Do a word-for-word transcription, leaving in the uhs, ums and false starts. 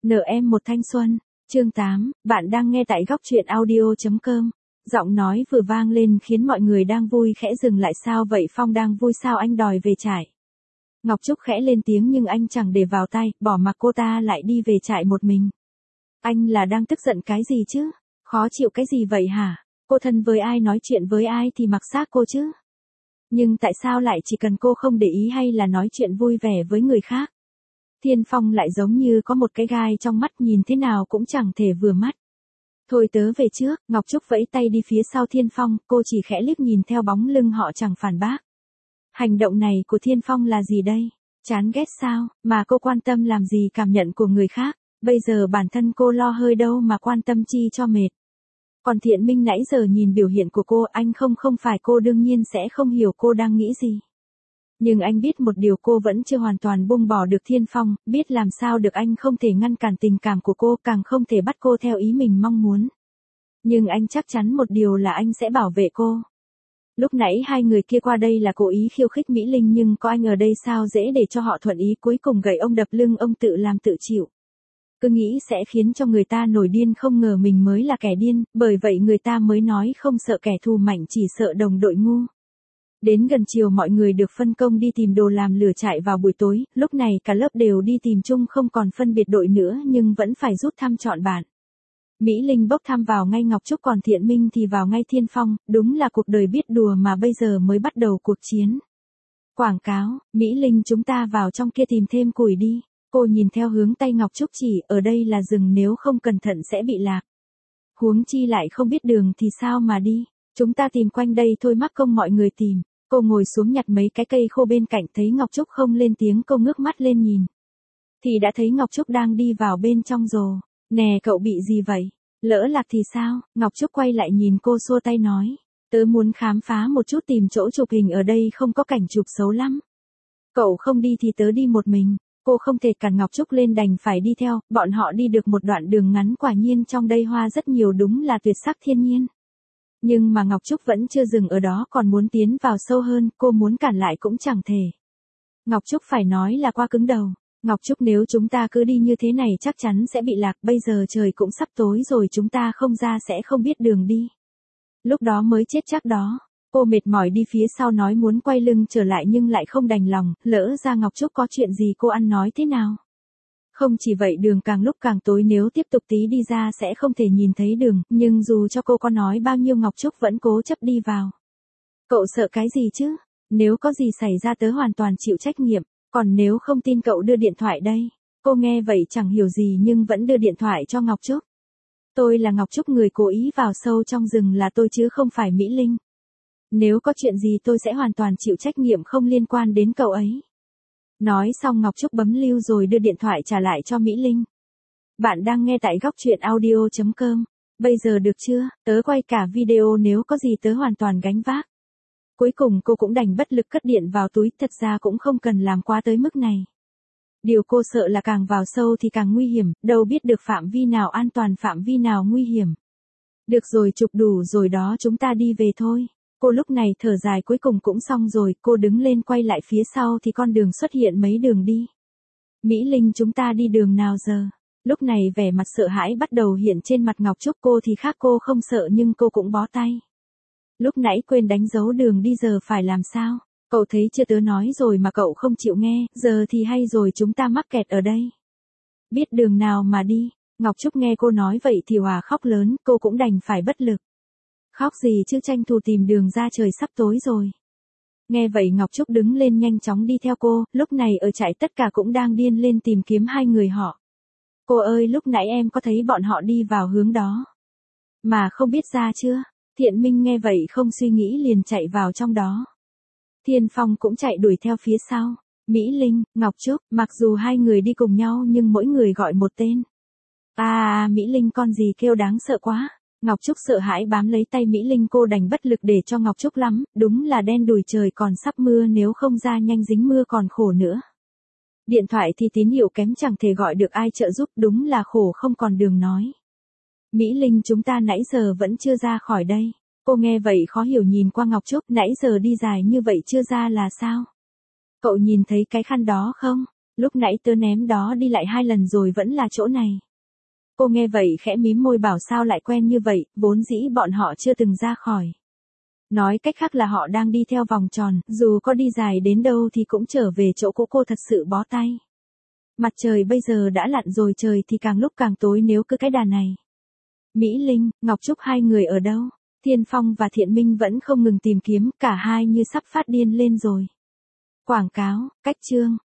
Nợ em một thanh xuân, chương tám, bạn đang nghe tại góc truyện audio.com. Giọng nói vừa vang lên khiến mọi người đang vui khẽ dừng lại. Sao vậy Phong, đang vui sao anh đòi về trại? Ngọc Trúc khẽ lên tiếng nhưng anh chẳng để vào tai, bỏ mặc cô ta lại đi về trại một mình. Anh là đang tức giận cái gì chứ? Khó chịu cái gì vậy hả? Cô thân với ai, nói chuyện với ai thì mặc xác cô chứ. Nhưng tại sao lại chỉ cần cô không để ý hay là nói chuyện vui vẻ với người khác? Thiên Phong lại giống như có một cái gai trong mắt, nhìn thế nào cũng chẳng thể vừa mắt. Thôi tớ về trước, Ngọc Trúc vẫy tay đi phía sau Thiên Phong, cô chỉ khẽ liếc nhìn theo bóng lưng họ chẳng phản bác. Hành động này của Thiên Phong là gì đây? Chán ghét sao, mà cô quan tâm làm gì cảm nhận của người khác, bây giờ bản thân cô lo hơi đâu mà quan tâm chi cho mệt. Còn Thiện Minh nãy giờ nhìn biểu hiện của cô, anh không không phải cô đương nhiên sẽ không hiểu cô đang nghĩ gì. Nhưng anh biết một điều, cô vẫn chưa hoàn toàn buông bỏ được Thiên Phong, biết làm sao được anh không thể ngăn cản tình cảm của cô, càng không thể bắt cô theo ý mình mong muốn. Nhưng anh chắc chắn một điều là anh sẽ bảo vệ cô. Lúc nãy hai người kia qua đây là cố ý khiêu khích Mỹ Linh, nhưng có anh ở đây sao dễ để cho họ thuận ý, cuối cùng gậy ông đập lưng ông, tự làm tự chịu. Cứ nghĩ sẽ khiến cho người ta nổi điên, không ngờ mình mới là kẻ điên, bởi vậy người ta mới nói không sợ kẻ thù mạnh, chỉ sợ đồng đội ngu. Đến gần chiều mọi người được phân công đi tìm đồ làm lửa trại vào buổi tối, lúc này cả lớp đều đi tìm chung, không còn phân biệt đội nữa nhưng vẫn phải rút thăm chọn bạn. Mỹ Linh bốc thăm vào ngay Ngọc Trúc, còn Thiện Minh thì vào ngay Thiên Phong, đúng là cuộc đời biết đùa mà bây giờ mới bắt đầu cuộc chiến. Quảng cáo, Mỹ Linh chúng ta vào trong kia tìm thêm củi đi. Cô nhìn theo hướng tay Ngọc Trúc chỉ, ở đây là rừng, nếu không cẩn thận sẽ bị lạc. Huống chi lại không biết đường thì sao mà đi, chúng ta tìm quanh đây thôi, mắc công mọi người tìm. Cô ngồi xuống nhặt mấy cái cây khô bên cạnh, thấy Ngọc Trúc không lên tiếng, cô ngước mắt lên nhìn. Thì đã thấy Ngọc Trúc đang đi vào bên trong rồ. Nè cậu bị gì vậy? Lỡ lạc thì sao? Ngọc Trúc quay lại nhìn cô xua tay nói. Tớ muốn khám phá một chút, tìm chỗ chụp hình, ở đây không có cảnh chụp xấu lắm. Cậu không đi thì tớ đi một mình. Cô không thể cản Ngọc Trúc lên, đành phải đi theo. Bọn họ đi được một đoạn đường ngắn, quả nhiên trong đây hoa rất nhiều, đúng là tuyệt sắc thiên nhiên. Nhưng mà Ngọc Trúc vẫn chưa dừng ở đó, còn muốn tiến vào sâu hơn, cô muốn cản lại cũng chẳng thể. Ngọc Trúc phải nói là quá cứng đầu. Ngọc Trúc, nếu chúng ta cứ đi như thế này chắc chắn sẽ bị lạc, bây giờ trời cũng sắp tối rồi, chúng ta không ra sẽ không biết đường đi. Lúc đó mới chết chắc đó. Cô mệt mỏi đi phía sau, nói muốn quay lưng trở lại nhưng lại không đành lòng, lỡ ra Ngọc Trúc có chuyện gì cô ăn nói thế nào. Không chỉ vậy, đường càng lúc càng tối, nếu tiếp tục tí đi ra sẽ không thể nhìn thấy đường, nhưng dù cho cô có nói bao nhiêu Ngọc Trúc vẫn cố chấp đi vào. Cậu sợ cái gì chứ? Nếu có gì xảy ra tớ hoàn toàn chịu trách nhiệm, còn nếu không tin cậu đưa điện thoại đây. Cô nghe vậy chẳng hiểu gì nhưng vẫn đưa điện thoại cho Ngọc Trúc. Tôi là Ngọc Trúc, người cố ý vào sâu trong rừng là tôi chứ không phải Mỹ Linh. Nếu có chuyện gì tôi sẽ hoàn toàn chịu trách nhiệm, không liên quan đến cậu ấy. Nói xong Ngọc Trúc bấm lưu rồi đưa điện thoại trả lại cho Mỹ Linh. Bạn đang nghe tại góc truyện audio.com. Bây giờ được chưa, tớ quay cả video, nếu có gì tớ hoàn toàn gánh vác. Cuối cùng cô cũng đành bất lực cất điện vào túi, thật ra cũng không cần làm quá tới mức này. Điều cô sợ là càng vào sâu thì càng nguy hiểm, đâu biết được phạm vi nào an toàn, phạm vi nào nguy hiểm. Được rồi, chụp đủ rồi đó, chúng ta đi về thôi. Cô lúc này thở dài, cuối cùng cũng xong rồi, cô đứng lên quay lại phía sau thì con đường xuất hiện mấy đường đi. Mỹ Linh, chúng ta đi đường nào giờ? Lúc này vẻ mặt sợ hãi bắt đầu hiện trên mặt Ngọc Trúc, cô thì khác, cô không sợ nhưng cô cũng bó tay. Lúc nãy quên đánh dấu đường đi, giờ phải làm sao? Cậu thấy chưa, tớ nói rồi mà cậu không chịu nghe, giờ thì hay rồi, chúng ta mắc kẹt ở đây. Biết đường nào mà đi. Ngọc Trúc nghe cô nói vậy thì hòa khóc lớn, cô cũng đành phải bất lực. Khóc gì chứ, tranh thủ tìm đường ra, trời sắp tối rồi. Nghe vậy Ngọc Trúc đứng lên nhanh chóng đi theo cô, lúc này ở trại tất cả cũng đang điên lên tìm kiếm hai người họ. Cô ơi, lúc nãy em có thấy bọn họ đi vào hướng đó. Mà không biết ra chưa? Thiện Minh nghe vậy không suy nghĩ liền chạy vào trong đó. Thiên Phong cũng chạy đuổi theo phía sau. Mỹ Linh, Ngọc Trúc, mặc dù hai người đi cùng nhau nhưng mỗi người gọi một tên. À, Mỹ Linh, con gì kêu đáng sợ quá. Ngọc Trúc sợ hãi bám lấy tay Mỹ Linh, cô đành bất lực để cho Ngọc Trúc lắm, đúng là đen đùi, trời còn sắp mưa, nếu không ra nhanh dính mưa còn khổ nữa. Điện thoại thì tín hiệu kém, chẳng thể gọi được ai trợ giúp, đúng là khổ không còn đường nói. Mỹ Linh, chúng ta nãy giờ vẫn chưa ra khỏi đây. Cô nghe vậy khó hiểu nhìn qua Ngọc Trúc, nãy giờ đi dài như vậy chưa ra là sao? Cậu nhìn thấy cái khăn đó không? Lúc nãy tớ ném đó đi lại hai lần rồi vẫn là chỗ này. Cô nghe vậy khẽ mím môi bảo sao lại quen như vậy, vốn dĩ bọn họ chưa từng ra khỏi. Nói cách khác là họ đang đi theo vòng tròn, dù có đi dài đến đâu thì cũng trở về chỗ cũ, cô thật sự bó tay. Mặt trời bây giờ đã lặn rồi, trời thì càng lúc càng tối nếu cứ cái đà này. Mỹ Linh, Ngọc Trúc hai người ở đâu? Thiên Phong và Thiện Minh vẫn không ngừng tìm kiếm, cả hai như sắp phát điên lên rồi. Quảng cáo, cách chương.